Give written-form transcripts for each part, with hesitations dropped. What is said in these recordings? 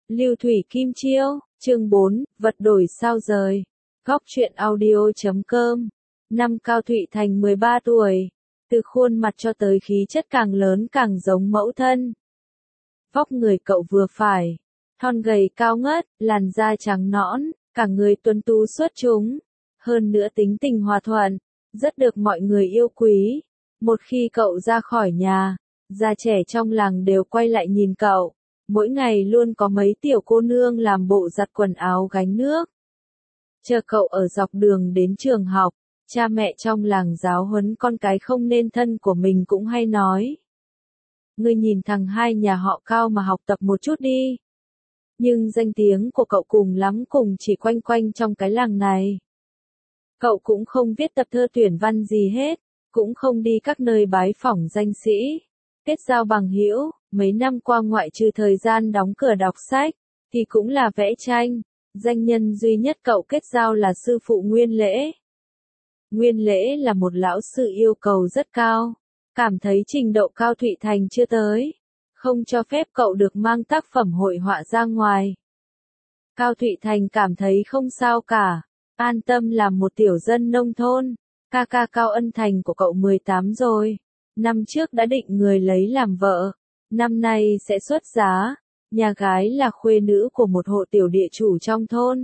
Lưu Thủy Kim Chiêu, chương 4, vật đổi sao rời. Góc truyện audio.com. Năm Cao Thụy Thành 13 tuổi. Từ khuôn mặt cho tới khí chất càng lớn càng giống mẫu thân. Vóc người cậu vừa phải. Thon gầy cao ngất, làn da trắng nõn, cả người tuấn tú xuất chúng. Hơn nữa tính tình hòa thuận, rất được mọi người yêu quý. Một khi cậu ra khỏi nhà, già trẻ trong làng đều quay lại nhìn cậu. Mỗi ngày luôn có mấy tiểu cô nương làm bộ giặt quần áo gánh nước. Chờ cậu ở dọc đường đến trường học, cha mẹ trong làng giáo huấn con cái không nên thân của mình cũng hay nói. Ngươi nhìn thằng hai nhà họ Cao mà học tập một chút đi. Nhưng danh tiếng của cậu cùng lắm cùng chỉ quanh quanh trong cái làng này. Cậu cũng không viết tập thơ tuyển văn gì hết, cũng không đi các nơi bái phỏng danh sĩ, kết giao bằng hữu. Mấy năm qua ngoại trừ thời gian đóng cửa đọc sách, thì cũng là vẽ tranh. Danh nhân duy nhất cậu kết giao là sư phụ Nguyên Lễ. Nguyên Lễ là một lão sư yêu cầu rất cao, cảm thấy trình độ Cao Thụy Thành chưa tới, không cho phép cậu được mang tác phẩm hội họa ra ngoài. Cao Thụy Thành cảm thấy không sao cả, an tâm làm một tiểu dân nông thôn. Ca ca Cao Ân Thành của cậu 18 rồi, năm trước đã định người lấy làm vợ. Năm nay sẽ xuất giá, nhà gái là khuê nữ của một hộ tiểu địa chủ trong thôn.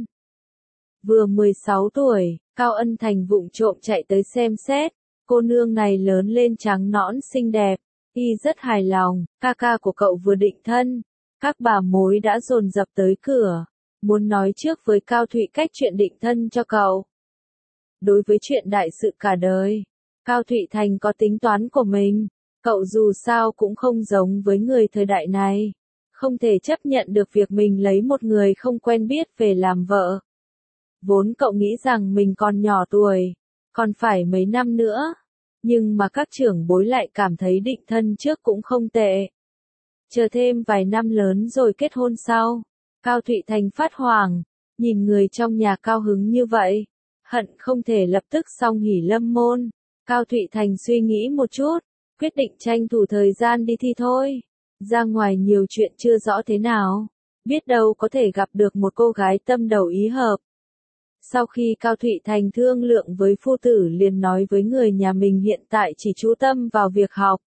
Vừa 16 tuổi, Cao Ân Thành vụng trộm chạy tới xem xét, cô nương này lớn lên trắng nõn xinh đẹp, y rất hài lòng. Ca ca của cậu vừa định thân, các bà mối đã dồn dập tới cửa, muốn nói trước với Cao Thụy cách chuyện định thân cho cậu. Đối với chuyện đại sự cả đời, Cao Thụy Thành có tính toán của mình. Cậu dù sao cũng không giống với người thời đại này, không thể chấp nhận được việc mình lấy một người không quen biết về làm vợ. Vốn cậu nghĩ rằng mình còn nhỏ tuổi, còn phải mấy năm nữa, nhưng mà các trưởng bối lại cảm thấy định thân trước cũng không tệ. Chờ thêm vài năm lớn rồi kết hôn sau. Cao Thụy Thành phát hoảng, nhìn người trong nhà cao hứng như vậy, hận không thể lập tức xong hỉ lâm môn. Cao Thụy Thành suy nghĩ một chút, quyết định tranh thủ thời gian đi thi thôi. Ra ngoài nhiều chuyện chưa rõ thế nào, biết đâu có thể gặp được một cô gái tâm đầu ý hợp. Sau khi Cao Thụy Thành thương lượng với phu tử liền nói với người nhà mình hiện tại chỉ chú tâm vào việc học.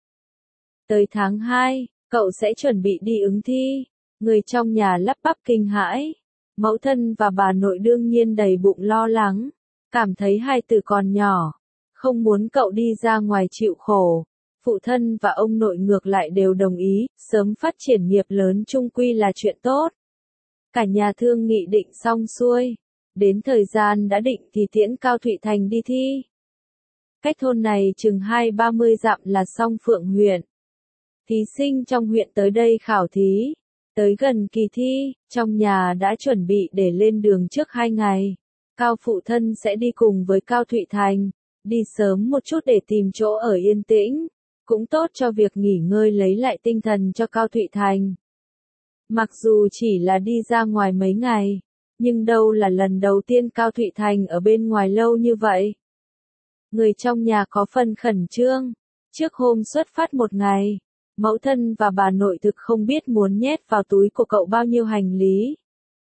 Tới tháng 2, cậu sẽ chuẩn bị đi ứng thi. Người trong nhà lắp bắp kinh hãi. Mẫu thân và bà nội đương nhiên đầy bụng lo lắng, cảm thấy hai tử còn nhỏ, không muốn cậu đi ra ngoài chịu khổ. Phụ thân và ông nội ngược lại đều đồng ý, sớm phát triển nghiệp lớn chung quy là chuyện tốt. Cả nhà thương nghị định xong xuôi, đến thời gian đã định thì tiễn Cao Thụy Thành đi thi. Cách thôn này chừng 20-30 dặm là Song Phượng huyện. Thí sinh trong huyện tới đây khảo thí, tới gần kỳ thi, trong nhà đã chuẩn bị để lên đường trước 2 ngày. Cao phụ thân sẽ đi cùng với Cao Thụy Thành, đi sớm một chút để tìm chỗ ở yên tĩnh. Cũng tốt cho việc nghỉ ngơi lấy lại tinh thần cho Cao Thụy Thành. Mặc dù chỉ là đi ra ngoài mấy ngày, nhưng đâu là lần đầu tiên Cao Thụy Thành ở bên ngoài lâu như vậy. Người trong nhà có phần khẩn trương. Trước hôm xuất phát một ngày, mẫu thân và bà nội thực không biết muốn nhét vào túi của cậu bao nhiêu hành lý.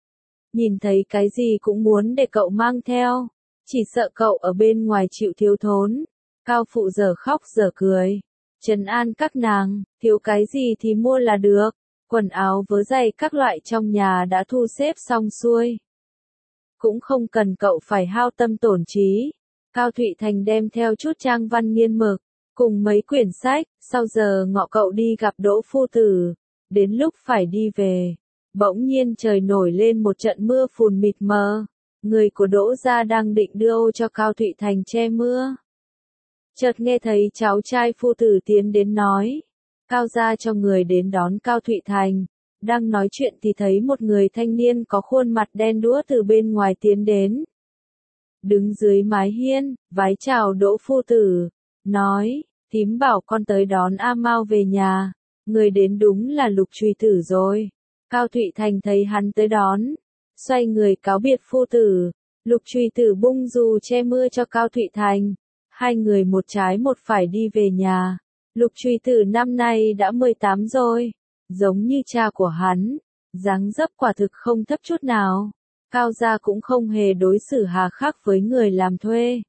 Nhìn thấy cái gì cũng muốn để cậu mang theo, chỉ sợ cậu ở bên ngoài chịu thiếu thốn. Cao phụ giờ khóc giờ cười, trấn an các nàng, thiếu cái gì thì mua là được. Quần áo vớ giày các loại trong nhà đã thu xếp xong xuôi, cũng không cần cậu phải hao tâm tổn trí. Cao Thụy Thành đem theo chút trang văn nghiên mực, cùng mấy quyển sách. Sau giờ ngọ cậu đi gặp Đỗ phu tử. Đến lúc phải đi về, bỗng nhiên trời nổi lên một trận mưa phùn mịt mờ. Người của Đỗ gia đang định đưa ô cho Cao Thụy Thành che mưa. Chợt nghe thấy cháu trai phu tử tiến đến nói, Cao gia cho người đến đón Cao Thụy Thành. Đang nói chuyện thì thấy một người thanh niên có khuôn mặt đen đúa từ bên ngoài tiến đến. Đứng dưới mái hiên, vái chào Đỗ phu tử, nói, thím bảo con tới đón A Mao về nhà. Người đến đúng là Lục Truy Tử rồi. Cao Thụy Thành thấy hắn tới đón, xoay người cáo biệt phu tử. Lục Truy Tử bung dù che mưa cho Cao Thụy Thành. Hai người một trái một phải đi về nhà. Lục Truy Tử năm nay đã 18 rồi, giống như cha của hắn, dáng dấp quả thực không thấp chút nào. Cao gia cũng không hề đối xử hà khắc với người làm thuê.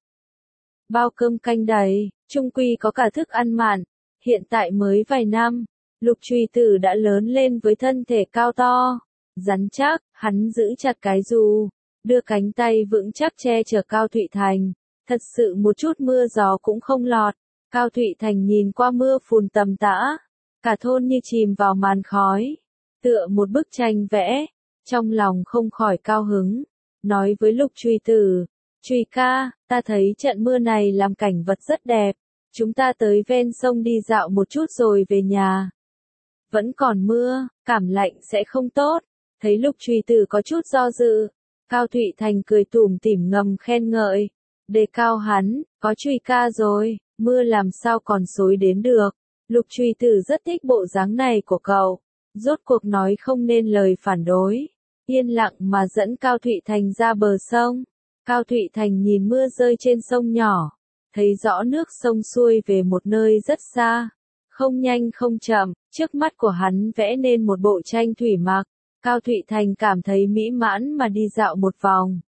Bao cơm canh đầy, chung quy có cả thức ăn mặn. Hiện tại mới vài năm, Lục Truy Tử đã lớn lên với thân thể cao to, rắn chắc, hắn giữ chặt cái dù, đưa cánh tay vững chắc che chở Cao Thụy Thành, thật sự một chút mưa gió cũng không lọt. Cao Thụy Thành nhìn qua mưa phùn tầm tã, cả thôn như chìm vào màn khói, tựa một bức tranh vẽ, trong lòng không khỏi cao hứng, nói với Lục Truy Tử, Truy ca, ta thấy trận mưa này làm cảnh vật rất đẹp, chúng ta tới ven sông đi dạo một chút rồi về nhà. Vẫn còn mưa, cảm lạnh sẽ không tốt, thấy Lục Truy Tử có chút do dự, Cao Thụy Thành cười tủm tỉm ngầm khen ngợi, đề cao hắn, có Truy ca rồi, mưa làm sao còn xối đến được. Lục Truy Tử rất thích bộ dáng này của cậu, rốt cuộc nói không nên lời phản đối, yên lặng mà dẫn Cao Thụy Thành ra bờ sông. Cao Thụy Thành nhìn mưa rơi trên sông nhỏ, thấy rõ nước sông xuôi về một nơi rất xa, không nhanh không chậm, trước mắt của hắn vẽ nên một bộ tranh thủy mặc. Cao Thụy Thành cảm thấy mỹ mãn mà đi dạo một vòng,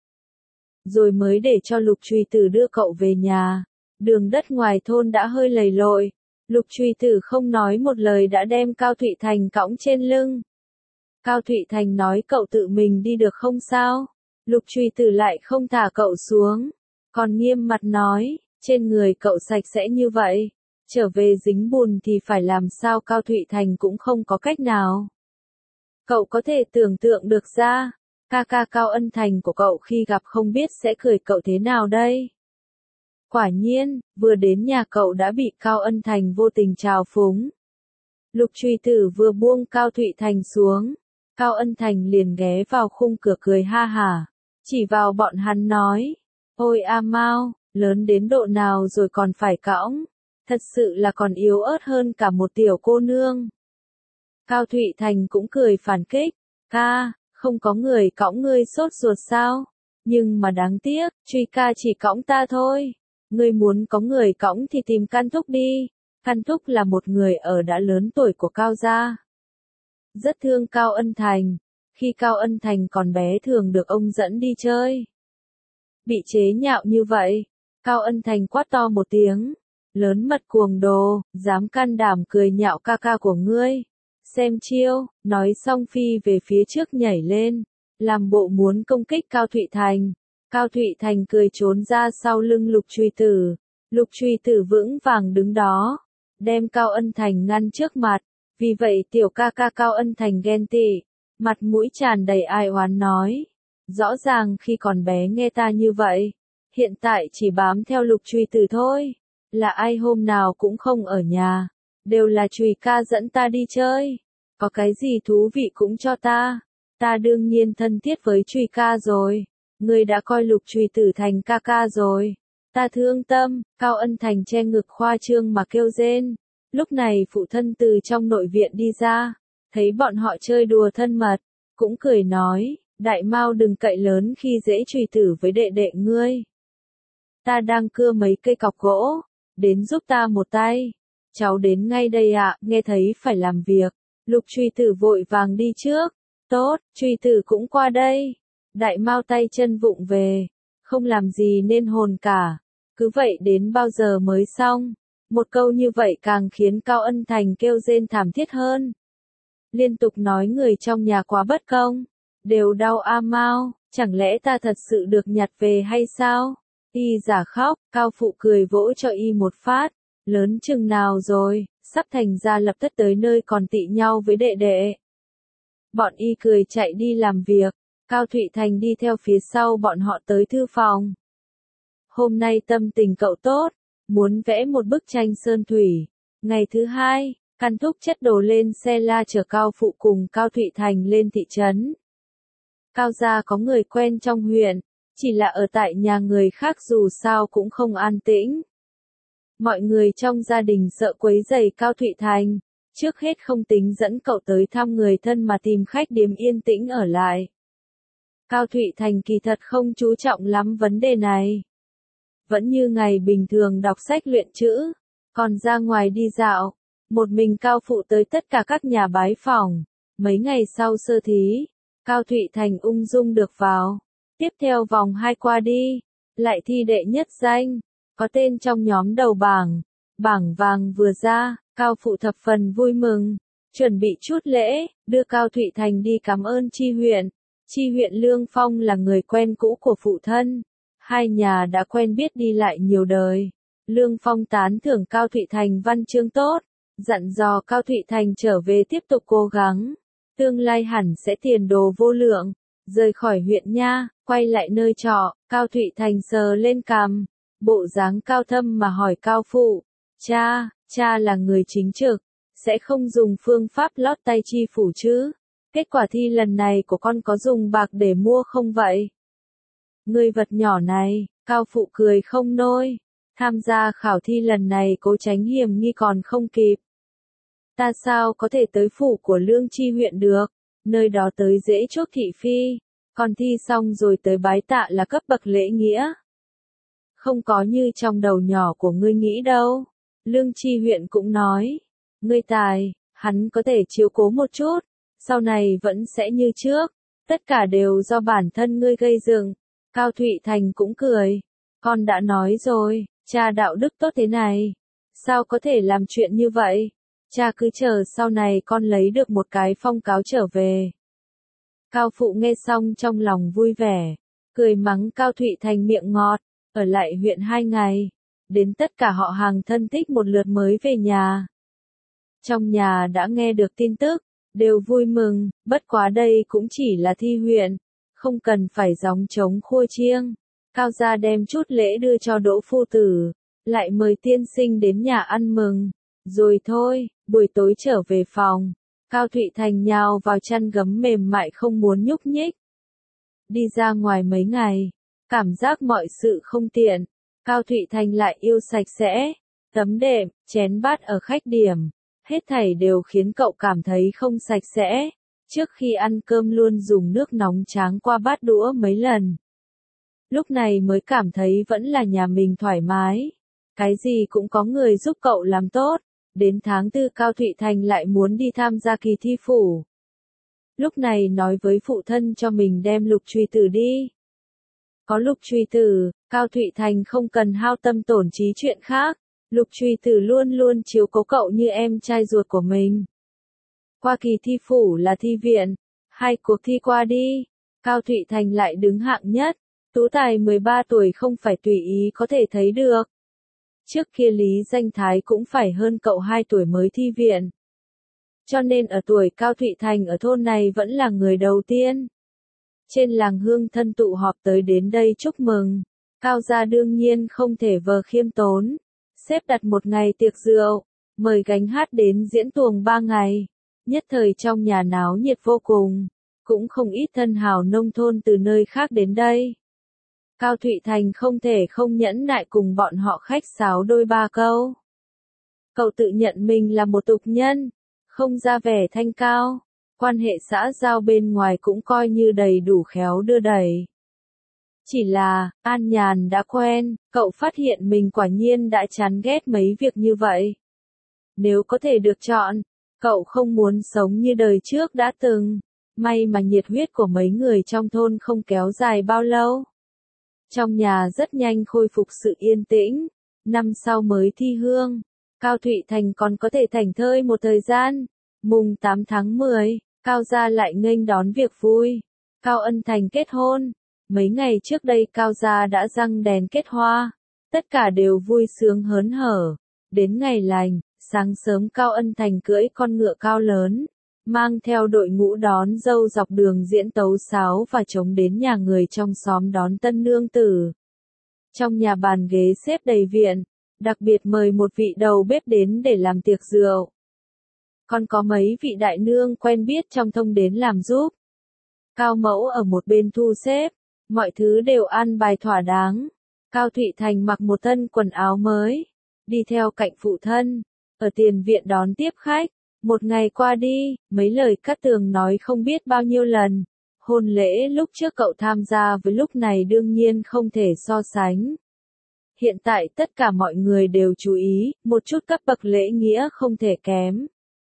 rồi mới để cho Lục Truy Tử đưa cậu về nhà. Đường đất ngoài thôn đã hơi lầy lội, Lục Truy Tử không nói một lời đã đem Cao Thụy Thành cõng trên lưng. Cao Thụy Thành nói cậu tự mình đi được không sao? Lục Truy Tử lại không thả cậu xuống, còn nghiêm mặt nói, trên người cậu sạch sẽ như vậy, trở về dính bùn thì phải làm sao? Cao Thụy Thành cũng không có cách nào. Cậu có thể tưởng tượng được ra, ca ca Cao Ân Thành của cậu khi gặp không biết sẽ cười cậu thế nào đây? Quả nhiên, vừa đến nhà cậu đã bị Cao Ân Thành vô tình trào phúng. Lục Truy Tử vừa buông Cao Thụy Thành xuống, Cao Ân Thành liền ghé vào khung cửa cười ha hả, chỉ vào bọn hắn nói, ôi A Mao, lớn đến độ nào rồi còn phải cõng, thật sự là còn yếu ớt hơn cả một tiểu cô nương. Cao Thụy Thành cũng cười phản kích, ca, không có người cõng ngươi sốt ruột sao? Nhưng mà đáng tiếc, Truy ca chỉ cõng ta thôi. Ngươi muốn có người cõng thì tìm Can Thúc đi. Can Thúc là một người ở đã lớn tuổi của Cao gia, rất thương Cao Ân Thành. Khi Cao Ân Thành còn bé thường được ông dẫn đi chơi. Bị chế nhạo như vậy, Cao Ân Thành quát to một tiếng, lớn mật cuồng đồ, dám can đảm cười nhạo ca ca của ngươi. Xem chiêu, nói xong phi về phía trước nhảy lên, làm bộ muốn công kích Cao Thụy Thành. Cao Thụy Thành cười trốn ra sau lưng Lục Truy Tử. Lục Truy Tử vững vàng đứng đó, đem Cao Ân Thành ngăn trước mặt. Vì vậy tiểu ca ca Cao Ân Thành ghen tị, mặt mũi tràn đầy ai oán nói, rõ ràng khi còn bé nghe ta như vậy, hiện tại chỉ bám theo Lục Truy Tử thôi. Là ai hôm nào cũng không ở nhà, đều là Trùy ca dẫn ta đi chơi, có cái gì thú vị cũng cho ta đương nhiên thân thiết với Trùy ca rồi, ngươi đã coi Lục Truy Tử thành ca ca rồi, ta thương tâm. Cao Ân Thành che ngực khoa trương mà kêu rên. Lúc này phụ thân từ trong nội viện đi ra, thấy bọn họ chơi đùa thân mật, cũng cười nói, Đại Mao đừng cậy lớn khi dễ Trùy Tử với đệ đệ ngươi. Ta đang cưa mấy cây cọc gỗ, đến giúp ta một tay. Cháu đến ngay đây ạ, nghe thấy phải làm việc. Lục Truy Tử vội vàng đi trước. Tốt, Truy Tử cũng qua đây. Đại Mao tay chân vụng về, không làm gì nên hồn cả. Cứ vậy đến bao giờ mới xong? Một câu như vậy càng khiến Cao Ân Thành kêu rên thảm thiết hơn. Liên tục nói người trong nhà quá bất công, đều đau A Mao, chẳng lẽ ta thật sự được nhặt về hay sao? Y giả khóc, Cao Phụ cười vỗ cho Y một phát, lớn chừng nào rồi, sắp thành ra lập tức tới nơi còn tị nhau với đệ đệ. Bọn Y cười chạy đi làm việc, Cao Thụy Thành đi theo phía sau bọn họ tới thư phòng. Hôm nay tâm tình cậu tốt, muốn vẽ một bức tranh sơn thủy. Ngày thứ hai, Can Thúc chất đồ lên xe la chở Cao Phụ cùng Cao Thụy Thành lên thị trấn. Cao gia có người quen trong huyện, chỉ là ở tại nhà người khác dù sao cũng không an tĩnh. Mọi người trong gia đình sợ quấy rầy Cao Thụy Thành, trước hết không tính dẫn cậu tới thăm người thân mà tìm khách điếm yên tĩnh ở lại. Cao Thụy Thành kỳ thật không chú trọng lắm vấn đề này. Vẫn như ngày bình thường đọc sách luyện chữ, còn ra ngoài đi dạo, một mình Cao Phụ tới tất cả các nhà bái phỏng, Mấy ngày sau sơ thí, Cao Thụy Thành ung dung được vào. Tiếp theo vòng 2 qua đi, lại thi đệ nhất danh, có tên trong nhóm đầu bảng. Bảng vàng vừa ra, Cao Phụ thập phần vui mừng, chuẩn bị chút lễ, đưa Cao Thụy Thành đi cảm ơn Chi huyện. Chi huyện Lương Phong là người quen cũ của phụ thân, hai nhà đã quen biết đi lại nhiều đời. Lương Phong tán thưởng Cao Thụy Thành văn chương tốt, dặn dò Cao Thụy Thành trở về tiếp tục cố gắng, tương lai hẳn sẽ tiền đồ vô lượng. Rời khỏi huyện nha, quay lại nơi trọ, Cao Thụy Thành sờ lên cằm, bộ dáng cao thâm mà hỏi Cao Phụ, cha là người chính trực, sẽ không dùng phương pháp lót tay chi phủ chứ? Kết quả thi lần này của con có dùng bạc để mua không vậy? Người vật nhỏ này, Cao Phụ cười không nôi, tham gia khảo thi lần này cố tránh hiểm nghi còn không kịp. Ta sao có thể tới phủ của Lương Chi huyện được, nơi đó tới dễ chuốc thị phi, còn thi xong rồi tới bái tạ là cấp bậc lễ nghĩa. Không có như trong đầu nhỏ của ngươi nghĩ đâu. Lương Chi huyện cũng nói, ngươi tài, hắn có thể chiếu cố một chút, sau này vẫn sẽ như trước, tất cả đều do bản thân ngươi gây dựng. Cao Thụy Thành cũng cười, con đã nói rồi, cha đạo đức tốt thế này, sao có thể làm chuyện như vậy, cha cứ chờ sau này con lấy được một cái phong cáo trở về. Cao Phụ nghe xong trong lòng vui vẻ, cười mắng Cao Thụy Thành miệng ngọt, ở lại huyện 2 ngày, đến tất cả họ hàng thân thích một lượt mới về nhà. Trong nhà đã nghe được tin tức, đều vui mừng, bất quá đây cũng chỉ là thi huyện, không cần phải gióng trống khua chiêng. Cao gia đem chút lễ đưa cho Đỗ phu tử, lại mời tiên sinh đến nhà ăn mừng, rồi thôi, buổi tối trở về phòng. Cao Thụy Thành nhào vào chăn gấm mềm mại không muốn nhúc nhích. Đi ra ngoài mấy ngày, cảm giác mọi sự không tiện, Cao Thụy Thành lại yêu sạch sẽ, tấm đệm, chén bát ở khách điểm, hết thảy đều khiến cậu cảm thấy không sạch sẽ. Trước khi ăn cơm luôn dùng nước nóng tráng qua bát đũa mấy lần. Lúc này mới cảm thấy vẫn là nhà mình thoải mái. Cái gì cũng có người giúp cậu làm tốt. Đến tháng 4 Cao Thụy Thành lại muốn đi tham gia kỳ thi phủ. Lúc này nói với phụ thân cho mình đem lục truy tử đi. Có lục truy tử, Cao Thụy Thành không cần hao tâm tổn trí chuyện khác. Lục truy tử luôn luôn chiếu cố cậu như em trai ruột của mình. Qua kỳ thi phủ là thi viện, 2 cuộc thi qua đi, Cao Thụy Thành lại đứng hạng nhất. Tú tài 13 tuổi không phải tùy ý có thể thấy được. Trước kia Lý Danh Thái cũng phải hơn cậu 2 tuổi mới thi viện. Cho nên ở tuổi Cao Thụy Thành ở thôn này vẫn là người đầu tiên. Trên làng hương thân tụ họp tới đến đây chúc mừng. Cao gia đương nhiên không thể vờ khiêm tốn. Xếp đặt một ngày tiệc rượu, mời gánh hát đến diễn tuồng 3 ngày. Nhất thời trong nhà náo nhiệt vô cùng. Cũng không ít thân hào nông thôn từ nơi khác đến đây. Cao Thụy Thành không thể không nhẫn nại cùng bọn họ khách sáo đôi ba câu. Cậu tự nhận mình là một tục nhân, không ra vẻ thanh cao, quan hệ xã giao bên ngoài cũng coi như đầy đủ khéo đưa đẩy. Chỉ là, an nhàn đã quen, cậu phát hiện mình quả nhiên đã chán ghét mấy việc như vậy. Nếu có thể được chọn, cậu không muốn sống như đời trước đã từng, may mà nhiệt huyết của mấy người trong thôn không kéo dài bao lâu. Trong nhà rất nhanh khôi phục sự yên tĩnh, năm sau mới thi hương, Cao Thụy Thành còn có thể thảnh thơi một thời gian. Mùng 8 tháng 10, Cao gia lại nghênh đón việc vui. Cao Ân Thành kết hôn. Mấy ngày trước đây Cao gia đã răng đèn kết hoa. Tất cả đều vui sướng hớn hở. Đến ngày lành, sáng sớm Cao Ân Thành cưỡi con ngựa cao lớn, mang theo đội ngũ đón dâu dọc đường diễn tấu sáo và trống đến nhà người trong xóm đón tân nương tử. Trong nhà bàn ghế xếp đầy viện, đặc biệt mời một vị đầu bếp đến để làm tiệc rượu. Còn có mấy vị đại nương quen biết trong thông đến làm giúp. Cao mẫu ở một bên thu xếp, mọi thứ đều an bài thỏa đáng. Cao Thụy Thành mặc một thân quần áo mới, đi theo cạnh phụ thân, ở tiền viện đón tiếp khách. Một ngày qua đi, mấy lời cát tường nói không biết bao nhiêu lần. Hôn lễ lúc trước cậu tham gia với lúc này đương nhiên không thể so sánh. Hiện tại tất cả mọi người đều chú ý, một chút cấp bậc lễ nghĩa không thể kém.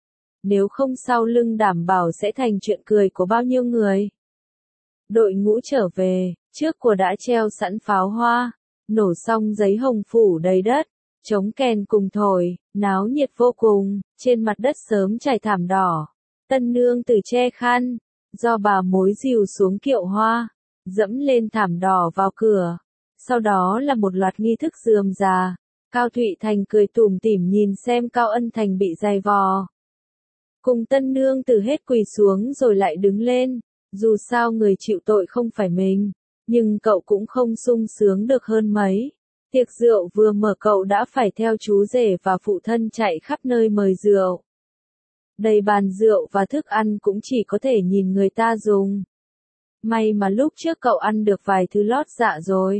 nếu không sau lưng đảm bảo sẽ thành chuyện cười của bao nhiêu người. Đội ngũ trở về, trước của đã treo sẵn pháo hoa, nổ xong giấy hồng phủ đầy đất, trống kèn cùng thổi, náo nhiệt vô cùng, trên mặt đất sớm trải thảm đỏ. Tân nương tử che khăn, do bà mối dìu xuống kiệu hoa, dẫm lên thảm đỏ vào cửa. Sau đó là một loạt nghi thức rườm rà. Cao Thụy Thành cười tủm tỉm nhìn xem Cao Ân Thành bị dày vò. Cùng tân nương tử hết quỳ xuống rồi lại đứng lên, dù sao người chịu tội không phải mình, nhưng cậu cũng không sung sướng được hơn mấy. Tiệc rượu vừa mở cậu đã phải theo chú rể và phụ thân chạy khắp nơi mời rượu. Đầy bàn rượu và thức ăn cũng chỉ có thể nhìn người ta dùng. May mà lúc trước cậu ăn được vài thứ lót dạ rồi.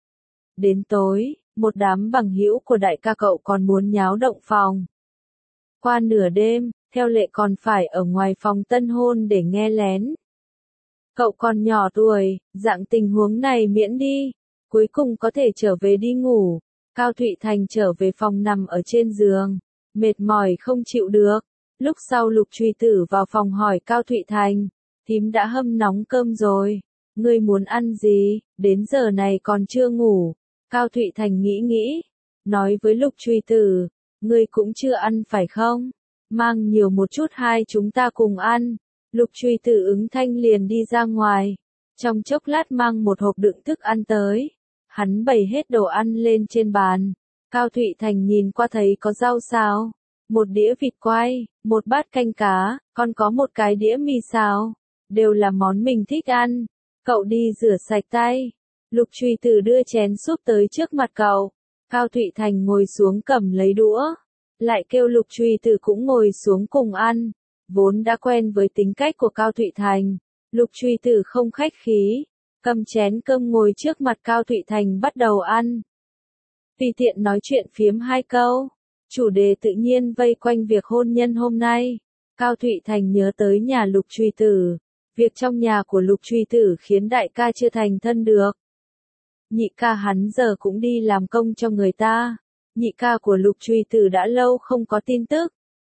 Đến tối, một đám bằng hữu của đại ca cậu còn muốn nháo động phòng. Qua nửa đêm, theo lệ còn phải ở ngoài phòng tân hôn để nghe lén. Cậu còn nhỏ tuổi, dạng tình huống này miễn đi, cuối cùng có thể trở về đi ngủ. Cao Thụy Thành trở về phòng nằm ở trên giường, mệt mỏi không chịu được. Lúc sau Lục Truy Tử vào phòng hỏi Cao Thụy Thành, thím đã hâm nóng cơm rồi, ngươi muốn ăn gì, đến giờ này còn chưa ngủ. Cao Thụy Thành nghĩ, nói với Lục Truy Tử, ngươi cũng chưa ăn phải không? Mang nhiều một chút hai chúng ta cùng ăn. Lục Truy Tử ứng thanh liền đi ra ngoài, trong chốc lát mang một hộp đựng thức ăn tới. Hắn bày hết đồ ăn lên trên bàn. Cao Thụy Thành nhìn qua thấy có rau xào, một đĩa vịt quay, một bát canh cá, còn có một cái đĩa mì xào, đều là món mình thích ăn. Cậu đi rửa sạch tay. Lục Truy Tử đưa chén súp tới trước mặt cậu. Cao Thụy Thành ngồi xuống cầm lấy đũa, lại kêu Lục Truy Tử cũng ngồi xuống cùng ăn. Vốn đã quen với tính cách của Cao Thụy Thành, Lục Truy Tử không khách khí, cầm chén cơm ngồi trước mặt Cao Thụy Thành bắt đầu ăn. Tùy tiện nói chuyện phiếm hai câu, chủ đề tự nhiên vây quanh việc hôn nhân hôm nay. Cao Thụy Thành nhớ tới nhà Lục Truy Tử, việc trong nhà của Lục Truy Tử khiến đại ca chưa thành thân được. Nhị ca hắn giờ cũng đi làm công cho người ta, nhị ca của Lục Truy Tử đã lâu không có tin tức.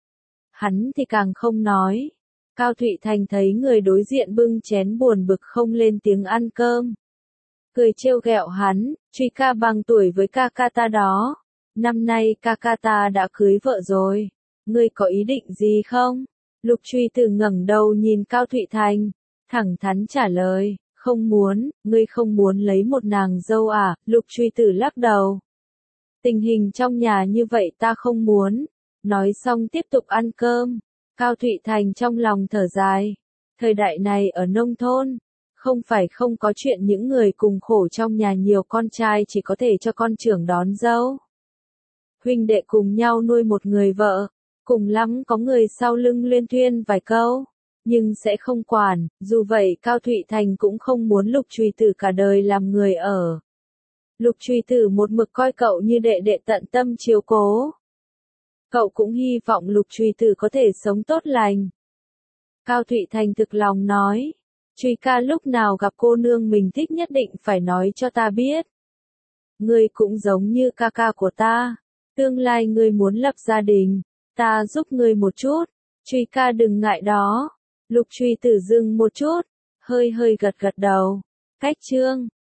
Hắn thì càng không nói. Cao Thụy Thành thấy người đối diện bưng chén buồn bực không lên tiếng ăn cơm. Cười trêu ghẹo hắn, Truy ca bằng tuổi với ca ca ta đó. Năm nay ca ca ta đã cưới vợ rồi. Ngươi có ý định gì không? Lục Truy Tử ngẩng đầu nhìn Cao Thụy Thành, thẳng thắn trả lời, không muốn, ngươi không muốn lấy một nàng dâu à? Lục Truy Tử lắc đầu. Tình hình trong nhà như vậy ta không muốn. Nói xong tiếp tục ăn cơm. Cao Thụy Thành trong lòng thở dài. Thời đại này ở nông thôn, không phải không có chuyện những người cùng khổ trong nhà nhiều con trai chỉ có thể cho con trưởng đón dâu. Huynh đệ cùng nhau nuôi một người vợ, cùng lắm có người sau lưng luyên thuyên vài câu, nhưng sẽ không quản. Dù vậy Cao Thụy Thành cũng không muốn Lục Truy Tử cả đời làm người ở. Lục Truy Tử một mực coi cậu như đệ đệ tận tâm chiếu cố. Cậu cũng hy vọng Lục Truy Tử có thể sống tốt lành. Cao Thụy Thành thực lòng nói, Truy ca lúc nào gặp cô nương mình thích nhất định phải nói cho ta biết. Ngươi cũng giống như ca ca của ta, tương lai ngươi muốn lập gia đình, ta giúp ngươi một chút, Truy ca đừng ngại đó. Lục Truy Tử dừng một chút, hơi gật gật đầu. Cách chương